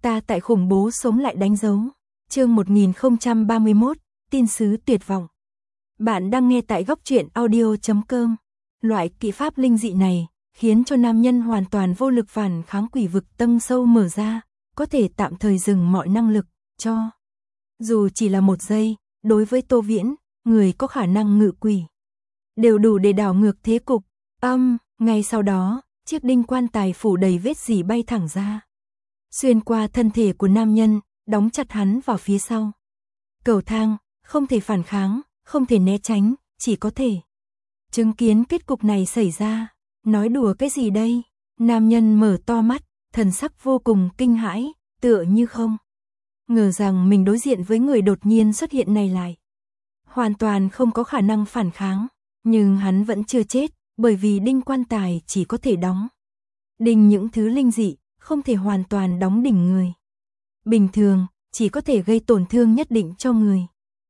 Ta tại khủng bố sống lại đánh dấu. Chương 1031, tin sứ tuyệt vọng. Bạn đang nghe tại góc truyện audio.com. Loại kỹ pháp linh dị này khiến cho nam nhân hoàn toàn vô lực phản kháng, quỷ vực tầng sâu mở ra, có thể tạm thời dừng mọi năng lực cho. Dù chỉ là một giây, đối với Tô Viễn, người có khả năng ngự quỷ, đều đủ để đảo ngược thế cục. Ngay sau đó, chiếc đinh quan tài phủ đầy vết rỉ bay thẳng ra, xuyên qua thân thể của nam nhân, đóng chặt hắn vào phía sau. Cầu thang, không thể phản kháng, không thể né tránh, chỉ có thể chứng kiến kết cục này xảy ra. Nói đùa cái gì đây? Nam nhân mở to mắt, thần sắc vô cùng kinh hãi, tựa như không ngờ rằng mình đối diện với người đột nhiên xuất hiện này lại hoàn toàn không có khả năng phản kháng. Nhưng hắn vẫn chưa chết, bởi vì đinh quan tài chỉ có thể đóng đinh những thứ linh dị, không thể hoàn toàn đóng đỉnh người bình thường, chỉ có thể gây tổn thương nhất định cho người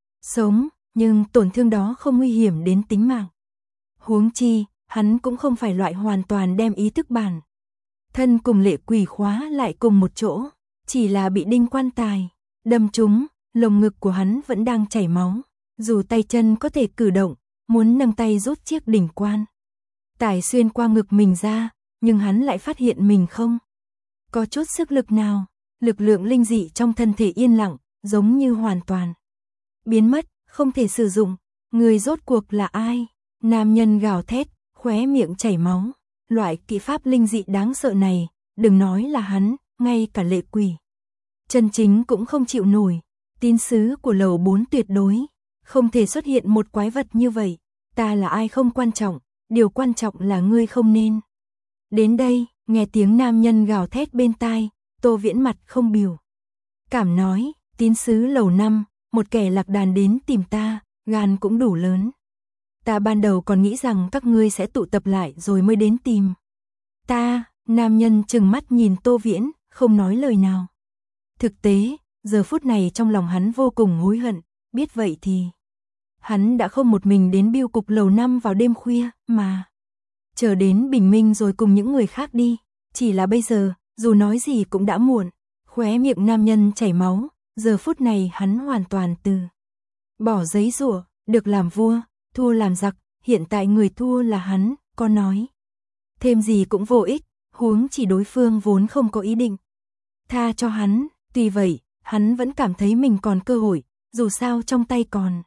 sống, nhưng tổn thương đó không nguy hiểm đến tính mạng. Huống chi, hắn cũng không phải loại hoàn toàn đem ý thức bản thân cùng lệ quỷ khóa lại cùng một chỗ, chỉ là bị đinh quan tài đâm trúng, lồng ngực của hắn vẫn đang chảy máu, dù tay chân có thể cử động, muốn nâng tay rút chiếc đỉnh quan tài xuyên qua ngực mình ra, nhưng hắn lại phát hiện mình không có chút sức lực nào. Lực lượng linh dị trong thân thể yên lặng, giống như hoàn toàn biến mất, không thể sử dụng. Người rốt cuộc là ai? Nam nhân gào thét, khóe miệng chảy máu. Loại kỹ pháp linh dị đáng sợ này, đừng nói là hắn, ngay cả lệ quỷ chân chính cũng không chịu nổi. Tín sứ của lầu 4 tuyệt đối không thể xuất hiện một quái vật như vậy. Ta là ai không quan trọng, điều quan trọng là ngươi không nên đến đây. Nghe tiếng nam nhân gào thét bên tai, Tô Viễn mặt không biểu cảm nói, tín sứ lầu 5, một kẻ lạc đàn đến tìm ta, gan cũng đủ lớn. Ta ban đầu còn nghĩ rằng các ngươi sẽ tụ tập lại rồi mới đến tìm ta. Nam nhân trừng mắt nhìn Tô Viễn, không nói lời nào. Thực tế, giờ phút này trong lòng hắn vô cùng hối hận, biết vậy thì hắn đã không một mình đến biêu cục lầu 5 vào đêm khuya, mà chờ đến bình minh rồi cùng những người khác đi. Chỉ là bây giờ, dù nói gì cũng đã muộn. Khóe miệng nam nhân chảy máu, giờ phút này hắn hoàn toàn từ bỏ giấy giụa, được làm vua, thua làm giặc, hiện tại người thua là hắn, có nói thêm gì cũng vô ích, huống chỉ đối phương vốn không có ý định tha cho hắn. Tuy vậy, hắn vẫn cảm thấy mình còn cơ hội, dù sao trong tay còn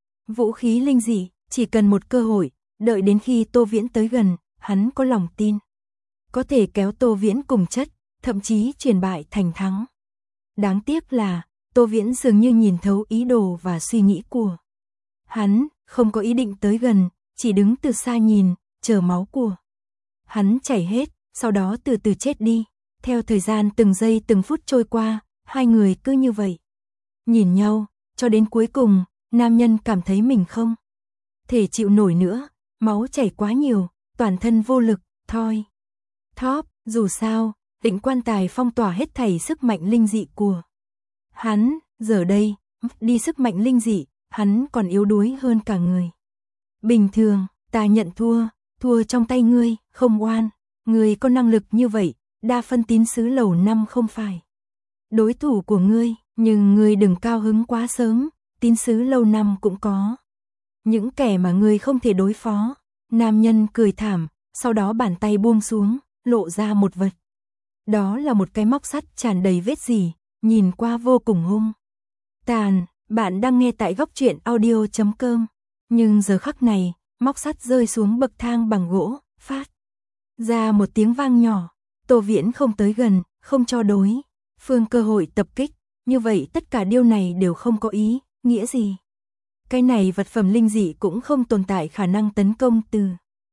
vũ khí linh dị, chỉ cần một cơ hội, đợi đến khi Tô Viễn tới gần, hắn có lòng tin có thể kéo Tô Viễn cùng chất, thậm chí chuyển bại thành thắng. Đáng tiếc là, Tô Viễn dường như nhìn thấu ý đồ và suy nghĩ của hắn, không có ý định tới gần, chỉ đứng từ xa nhìn, chờ máu của hắn chảy hết, sau đó từ từ chết đi. Theo thời gian từng giây từng phút trôi qua, hai người cứ như vậy nhìn nhau, cho đến cuối cùng, nam nhân cảm thấy mình không thể chịu nổi nữa, máu chảy quá nhiều, toàn thân vô lực, thoi thóp. Dù sao, định quan tài phong tỏa hết thảy sức mạnh linh dị của hắn, giờ đây, đi sức mạnh linh dị, hắn còn yếu đuối hơn cả người bình thường. Ta nhận thua, thua trong tay ngươi, không oan. Ngươi có năng lực như vậy, đa phân tín sứ lầu 5 không phải đối thủ của ngươi, nhưng ngươi đừng cao hứng quá sớm, tín sứ lầu 5 cũng có những kẻ mà ngươi không thể đối phó. Nam nhân cười thảm, sau đó bàn tay buông xuống, lộ ra một vật. Đó là một cái móc sắt tràn đầy vết rỉ, nhìn qua vô cùng hung tàn. Bạn đang nghe tại góc truyện audio.com. Nhưng giờ khắc này, móc sắt rơi xuống bậc thang bằng gỗ, phát ra một tiếng vang nhỏ. Tô Viễn không tới gần, không cho đối phương cơ hội tập kích, như vậy tất cả điều này đều không có ý nghĩa gì. Cái này vật phẩm linh dị cũng không tồn tại khả năng tấn công từ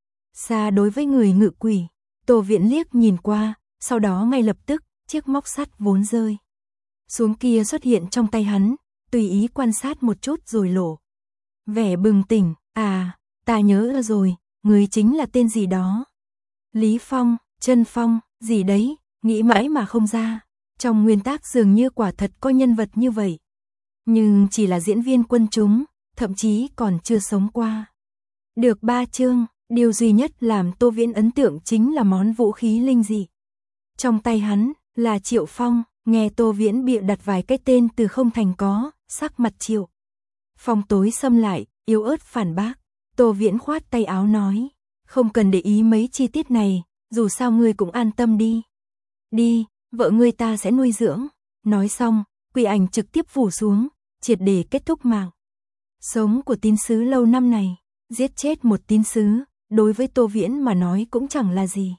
xa đối với người ngự quỷ. Tô Viễn liếc nhìn qua, sau đó ngay lập tức, chiếc móc sắt vốn rơi xuống kia xuất hiện trong tay hắn, tùy ý quan sát một chút rồi lộ vẻ bừng tỉnh. À, ta nhớ ra rồi, người chính là tên gì đó, Lý Phong, Chân Phong, gì đấy, nghĩ mãi mà không ra. Trong nguyên tác dường như quả thật có nhân vật như vậy, nhưng chỉ là diễn viên quân chúng, thậm chí còn chưa sống qua được 3 chương. Điều duy nhất làm Tô Viễn ấn tượng chính là món vũ khí linh dị trong tay hắn, là Triệu Phong. Nghe Tô Viễn bịa đặt vài cái tên từ không thành có, sắc mặt Triệu Phong tối sầm lại, yếu ớt phản bác. Tô Viễn khoát tay áo nói, không cần để ý mấy chi tiết này, dù sao ngươi cũng an tâm đi. Đi, vợ ngươi ta sẽ nuôi dưỡng. Nói xong, quỷ ảnh trực tiếp phủ xuống, triệt để kết thúc mạng sống của tín sứ lâu năm này. Giết chết một tín sứ, đối với Tô Viễn mà nói cũng chẳng là gì.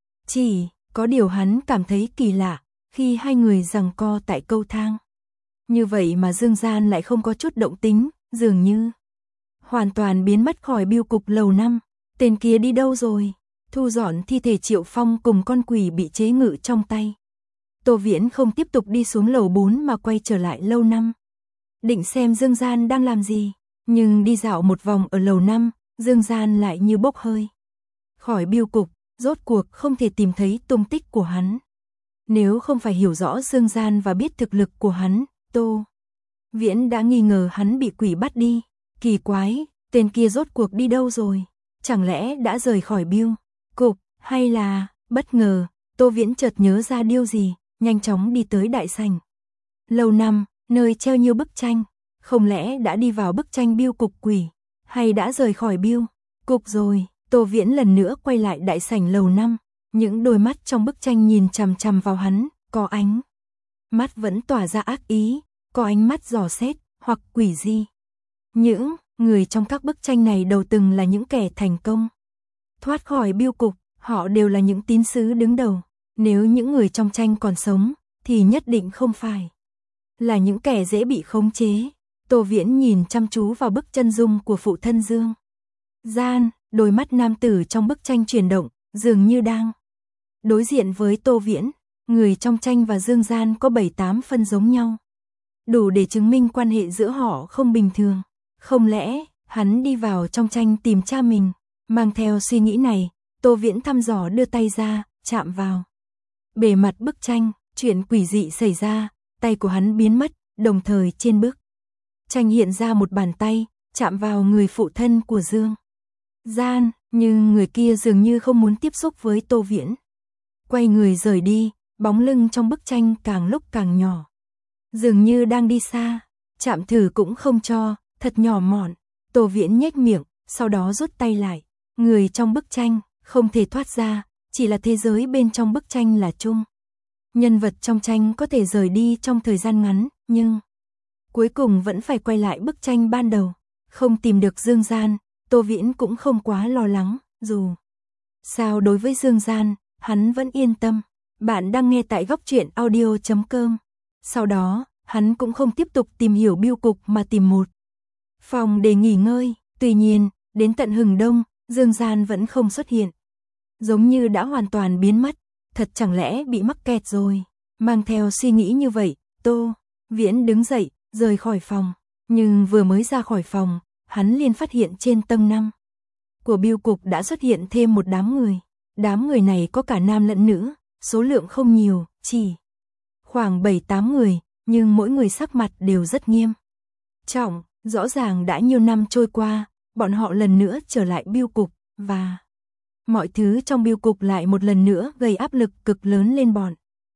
Chỉ có điều hắn cảm thấy kỳ lạ, khi hai người giằng co tại cầu thang. Như vậy mà Dương Gian lại không có chút động tính, dường như hoàn toàn biến mất khỏi biêu cục lầu năm. Tên kia đi đâu rồi? Thu dọn thi thể Triệu Phong cùng con quỷ bị chế ngự trong tay. Tô Viễn không tiếp tục đi xuống lầu 4 mà quay trở lại lầu 5. Định xem Dương Gian đang làm gì, nhưng đi dạo một vòng ở lầu 5, Dương Gian lại như bốc hơi khỏi biêu cục, rốt cuộc không thể tìm thấy tung tích của hắn. Nếu không phải hiểu rõ Dương Gian và biết thực lực của hắn, Tô Viễn đã nghi ngờ hắn bị quỷ bắt đi. Kỳ quái, tên kia rốt cuộc đi đâu rồi? Chẳng lẽ đã rời khỏi biêu cục, hay là... Bất ngờ, Tô Viễn chợt nhớ ra điều gì, nhanh chóng đi tới đại sảnh lầu 5, nơi treo nhiều bức tranh. Không lẽ đã đi vào bức tranh biêu cục quỷ, hay đã rời khỏi biêu cục rồi? Tô Viễn lần nữa quay lại đại sảnh lầu 5, những đôi mắt trong bức tranh nhìn chằm chằm vào hắn, có ánh mắt vẫn tỏa ra ác ý, có ánh mắt dò xét, hoặc quỷ dị. Những người trong các bức tranh này đầu từng là những kẻ thành công thoát khỏi biêu cục, họ đều là những tín sứ đứng đầu. Nếu những người trong tranh còn sống, thì nhất định không phải là những kẻ dễ bị khống chế. Tô Viễn nhìn chăm chú vào bức chân dung của phụ thân Dương Gian, đôi mắt nam tử trong bức tranh chuyển động, dường như đang đối diện với Tô Viễn. Người trong tranh và Dương Gian có 7-8 phân giống nhau, đủ để chứng minh quan hệ giữa họ không bình thường. Không lẽ hắn đi vào trong tranh tìm cha mình? Mang theo suy nghĩ này, Tô Viễn thăm dò đưa tay ra, chạm vào bề mặt bức tranh. Chuyện quỷ dị xảy ra, tay của hắn biến mất, đồng thời trên bức tranh hiện ra một bàn tay, chạm vào người phụ thân của Dương Gian, nhưng người kia dường như không muốn tiếp xúc với Tô Viễn. Quay người rời đi, bóng lưng trong bức tranh càng lúc càng nhỏ, dường như đang đi xa, chạm thử cũng không cho, thật nhỏ mọn. Tô Viễn nhếch miệng, sau đó rút tay lại. Người trong bức tranh không thể thoát ra, chỉ là thế giới bên trong bức tranh là chung. Nhân vật trong tranh có thể rời đi trong thời gian ngắn, nhưng cuối cùng vẫn phải quay lại bức tranh ban đầu. Không tìm được Dương Gian, Tô Viễn cũng không quá lo lắng, dù sao đối với Dương Gian, hắn vẫn yên tâm. Bạn đang nghe tại Góc Truyện Audio.com. Sau đó, hắn cũng không tiếp tục tìm hiểu biêu cục mà tìm một phòng để nghỉ ngơi. Tuy nhiên, đến tận hừng đông, Dương Gian vẫn không xuất hiện, giống như đã hoàn toàn biến mất. Thật chẳng lẽ bị mắc kẹt rồi? Mang theo suy nghĩ như vậy, Tô Viễn đứng dậy, rời khỏi phòng. Nhưng vừa mới ra khỏi phòng, hắn liền phát hiện trên tầng 5 của biêu cục đã xuất hiện thêm một đám người. Đám người này có cả nam lẫn nữ, số lượng không nhiều, chỉ khoảng 7-8 người, nhưng mỗi người sắc mặt đều rất nghiêm trọng. Rõ ràng đã nhiều năm trôi qua, bọn họ lần nữa trở lại biêu cục, và mọi thứ trong biêu cục lại một lần nữa gây áp lực cực lớn lên bọn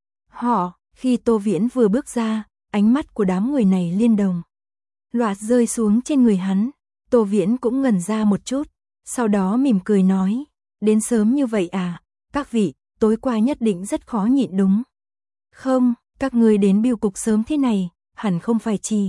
họ. Khi Tô Viễn vừa bước ra, ánh mắt của đám người này liên đồng loạt rơi xuống trên người hắn. Tô Viễn cũng ngẩn ra một chút, sau đó mỉm cười nói, đến sớm như vậy à, các vị, tối qua nhất định rất khó nhịn đúng không? Các người đến biêu cục sớm thế này, hẳn không phải chỉ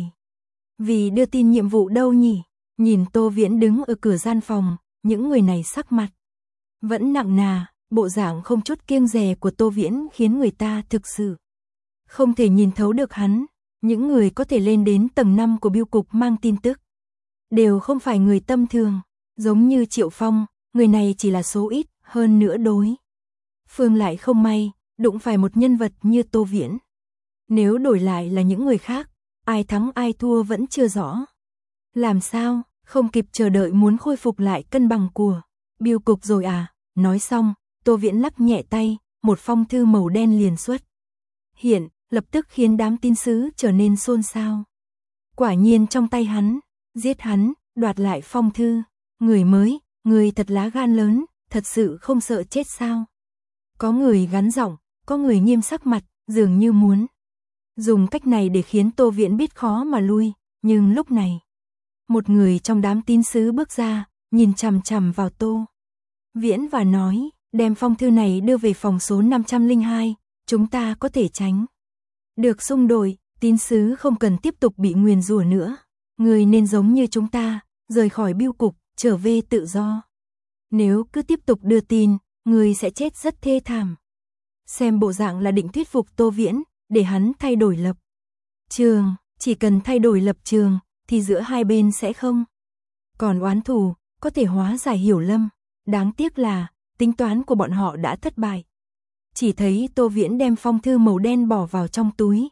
vì đưa tin nhiệm vụ đâu nhỉ? Nhìn Tô Viễn đứng ở cửa gian phòng, những người này sắc mặt vẫn nặng nà, bộ dạng không chút kiêng dè của Tô Viễn khiến người ta thực sự không thể nhìn thấu được hắn. Những người có thể lên đến tầng 5 của biêu cục mang tin tức đều không phải người tầm thường, giống như Triệu Phong, người này chỉ là số ít, hơn nữa đối phương lại không may đụng phải một nhân vật như Tô Viễn. Nếu đổi lại là những người khác, ai thắng ai thua vẫn chưa rõ. Làm sao, không kịp chờ đợi muốn khôi phục lại cân bằng của biêu cục rồi à? Nói xong, Tô Viễn lắc nhẹ tay, một phong thư màu đen liền xuất hiện, lập tức khiến đám tín sứ trở nên xôn xao. Quả nhiên trong tay hắn, giết hắn, đoạt lại phong thư. Người mới, người thật lá gan lớn, thật sự không sợ chết sao? Có người gắn giọng, có người nghiêm sắc mặt, dường như muốn Dùng cách này để khiến Tô Viễn biết khó mà lui, nhưng lúc này, một người trong đám tín sứ bước ra, nhìn chằm chằm vào Tô Viễn và nói, đem phong thư này đưa về phòng số 502, chúng ta có thể tránh được xung đột, tín sứ không cần tiếp tục bị nguyền rủa nữa. Người nên giống như chúng ta, rời khỏi bưu cục, trở về tự do. Nếu cứ tiếp tục đưa tin, người sẽ chết rất thê thảm. Xem bộ dạng là định thuyết phục Tô Viễn, để hắn thay đổi lập trường, chỉ cần thay đổi lập trường, thì giữa hai bên sẽ không còn oán thù, có thể hóa giải hiểu lầm. Đáng tiếc là, tính toán của bọn họ đã thất bại. Chỉ thấy Tô Viễn đem phong thư màu đen bỏ vào trong túi,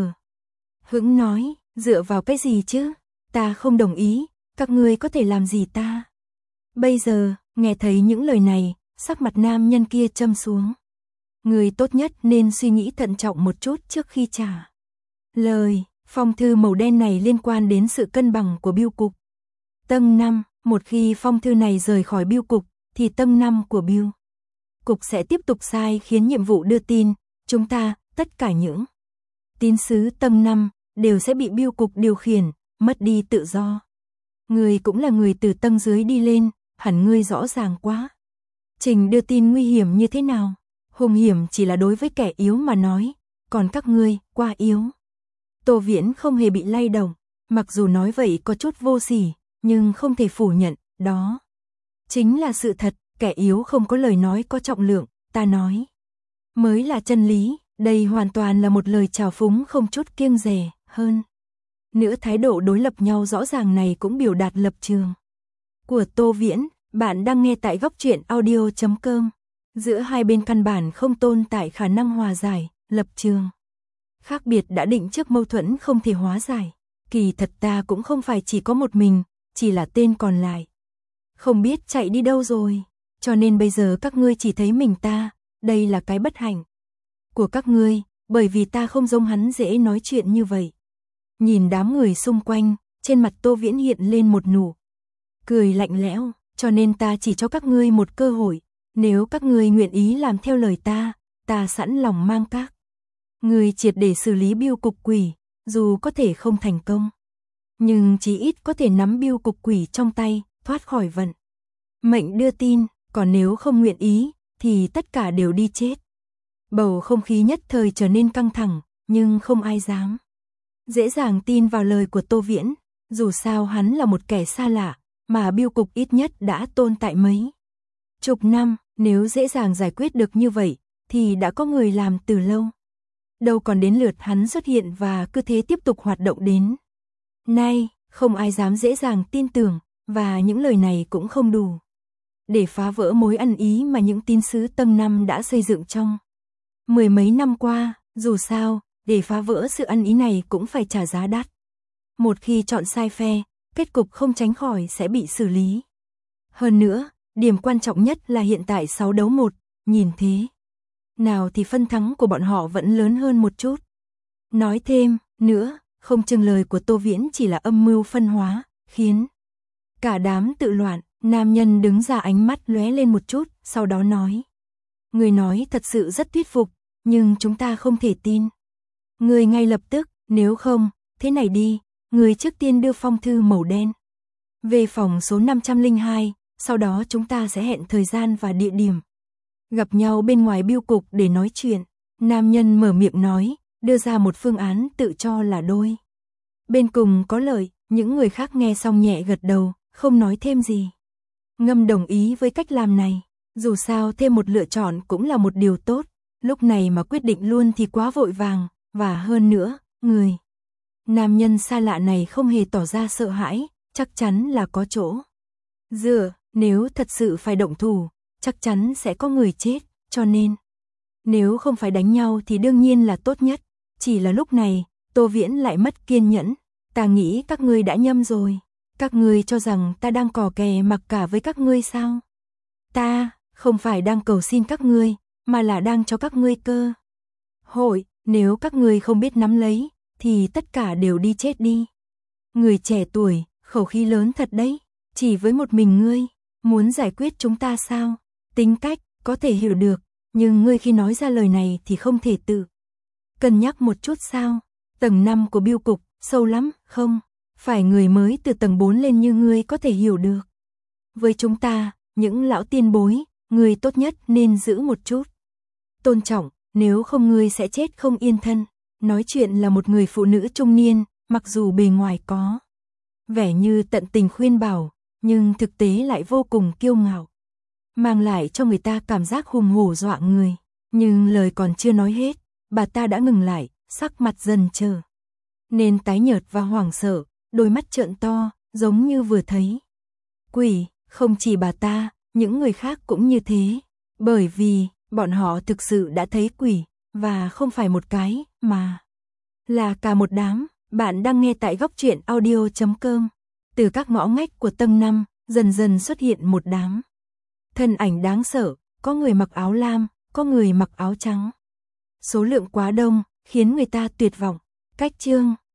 hững nói, dựa vào cái gì chứ? Ta không đồng ý, các ngươi có thể làm gì ta? Bây giờ, nghe thấy những lời này, sắc mặt nam nhân kia châm xuống. Người tốt nhất nên suy nghĩ thận trọng một chút trước khi trả lời. Phong thư màu đen này liên quan đến sự cân bằng của bưu cục tầng 5, một khi phong thư này rời khỏi bưu cục, thì tầng 5 của bưu cục sẽ tiếp tục sai khiến nhiệm vụ đưa tin, chúng ta, tất cả những tín sứ tầng 5, đều sẽ bị bưu cục điều khiển, mất đi tự do. Người cũng là người từ tầng dưới đi lên, hẳn ngươi rõ ràng quá. Trình đưa tin nguy hiểm như thế nào? Hung hiểm chỉ là đối với kẻ yếu mà nói, còn các ngươi, quá yếu. Tô Viễn không hề bị lay động, mặc dù nói vậy có chút vô sỉ, nhưng không thể phủ nhận, đó chính là sự thật, kẻ yếu không có lời nói có trọng lượng, ta nói mới là chân lý, đây hoàn toàn là một lời trào phúng không chút kiêng dè, hơn nữa thái độ đối lập nhau rõ ràng này cũng biểu đạt lập trường của Tô Viễn. Bạn đang nghe tại góc truyện audio.com. Giữa hai bên căn bản không tồn tại khả năng hòa giải, lập trường khác biệt đã định trước mâu thuẫn không thể hóa giải. Kỳ thật ta cũng không phải chỉ có một mình, chỉ là tên còn lại không biết chạy đi đâu rồi, cho nên bây giờ các ngươi chỉ thấy mình ta, đây là cái bất hạnh của các ngươi, bởi vì ta không giống hắn dễ nói chuyện như vậy. Nhìn đám người xung quanh, trên mặt Tô Viễn hiện lên một nụ cười lạnh lẽo, cho nên ta chỉ cho các ngươi một cơ hội, nếu các ngươi nguyện ý làm theo lời ta sẵn lòng mang các ngươi triệt để xử lý bưu cục quỷ, dù có thể không thành công, nhưng chí ít có thể nắm bưu cục quỷ trong tay, thoát khỏi vận mệnh đưa tin, còn nếu không nguyện ý, thì tất cả đều đi chết. Bầu không khí nhất thời trở nên căng thẳng, nhưng không ai dám dễ dàng tin vào lời của Tô Viễn, dù sao hắn là một kẻ xa lạ, mà bưu cục ít nhất đã tồn tại mấy chục năm, nếu dễ dàng giải quyết được như vậy, thì đã có người làm từ lâu. Đâu còn đến lượt hắn xuất hiện và cứ thế tiếp tục hoạt động đến nay, không ai dám dễ dàng tin tưởng, và những lời này cũng không đủ để phá vỡ mối ăn ý mà những tín sứ tầng 5 đã xây dựng trong mười mấy năm qua. Dù sao, để phá vỡ sự ăn ý này cũng phải trả giá đắt. Một khi chọn sai phe, kết cục không tránh khỏi sẽ bị xử lý. Hơn nữa, điểm quan trọng nhất là hiện tại 6-1, nhìn thế nào thì phân thắng của bọn họ vẫn lớn hơn một chút. Nói thêm nữa, không chừng lời của Tô Viễn chỉ là âm mưu phân hóa, khiến cả đám tự loạn. Nam nhân đứng ra ánh mắt lóe lên một chút, sau đó nói. Người nói thật sự rất thuyết phục, nhưng chúng ta không thể tin người ngay lập tức, nếu không, thế này đi, người trước tiên đưa phong thư màu đen về phòng số 502, sau đó chúng ta sẽ hẹn thời gian và địa điểm gặp nhau bên ngoài bưu cục để nói chuyện. Nam nhân mở miệng nói, đưa ra một phương án tự cho là đôi bên cùng có lợi. Những người khác nghe xong nhẹ gật đầu, không nói thêm gì. Ngâm đồng ý với cách làm này, dù sao thêm một lựa chọn cũng là một điều tốt, lúc này mà quyết định luôn thì quá vội vàng, và hơn nữa, người nam nhân xa lạ này không hề tỏ ra sợ hãi, chắc chắn là có chỗ dựa, nếu thật sự phải động thủ, chắc chắn sẽ có người chết, cho nên nếu không phải đánh nhau thì đương nhiên là tốt nhất. Chỉ là lúc này, Tô Viễn lại mất kiên nhẫn, ta nghĩ các ngươi đã nhầm rồi. Các ngươi cho rằng ta đang cò kè mặc cả với các ngươi sao? Ta không phải đang cầu xin các ngươi, mà là đang cho các ngươi cơ hội, nếu các ngươi không biết nắm lấy, thì tất cả đều đi chết đi. Người trẻ tuổi, khẩu khí lớn thật đấy, chỉ với một mình ngươi, muốn giải quyết chúng ta sao? Tính cách, có thể hiểu được, nhưng ngươi khi nói ra lời này thì không thể tự cân nhắc một chút sao? Tầng 5 của bưu cục, sâu lắm, không? Phải người mới từ tầng 4 lên như ngươi có thể hiểu được. Với chúng ta, những lão tiên bối, ngươi tốt nhất nên giữ một chút tôn trọng, nếu không ngươi sẽ chết không yên thân. Nói chuyện là một người phụ nữ trung niên, mặc dù bề ngoài có vẻ như tận tình khuyên bảo, nhưng thực tế lại vô cùng kiêu ngạo, mang lại cho người ta cảm giác hùng hổ dọa người. Nhưng lời còn chưa nói hết, bà ta đã ngừng lại, sắc mặt dần trở nên tái nhợt và hoảng sợ, đôi mắt trợn to, giống như vừa thấy quỷ. Không chỉ bà ta, những người khác cũng như thế, bởi vì bọn họ thực sự đã thấy quỷ, và không phải một cái, mà là cả một đám. Bạn đang nghe tại Góc Truyện Audio.com. Từ các ngõ ngách của tầng 5, dần dần xuất hiện một đám thân ảnh đáng sợ, có người mặc áo lam, có người mặc áo trắng. Số lượng quá đông, khiến người ta tuyệt vọng. Cách chương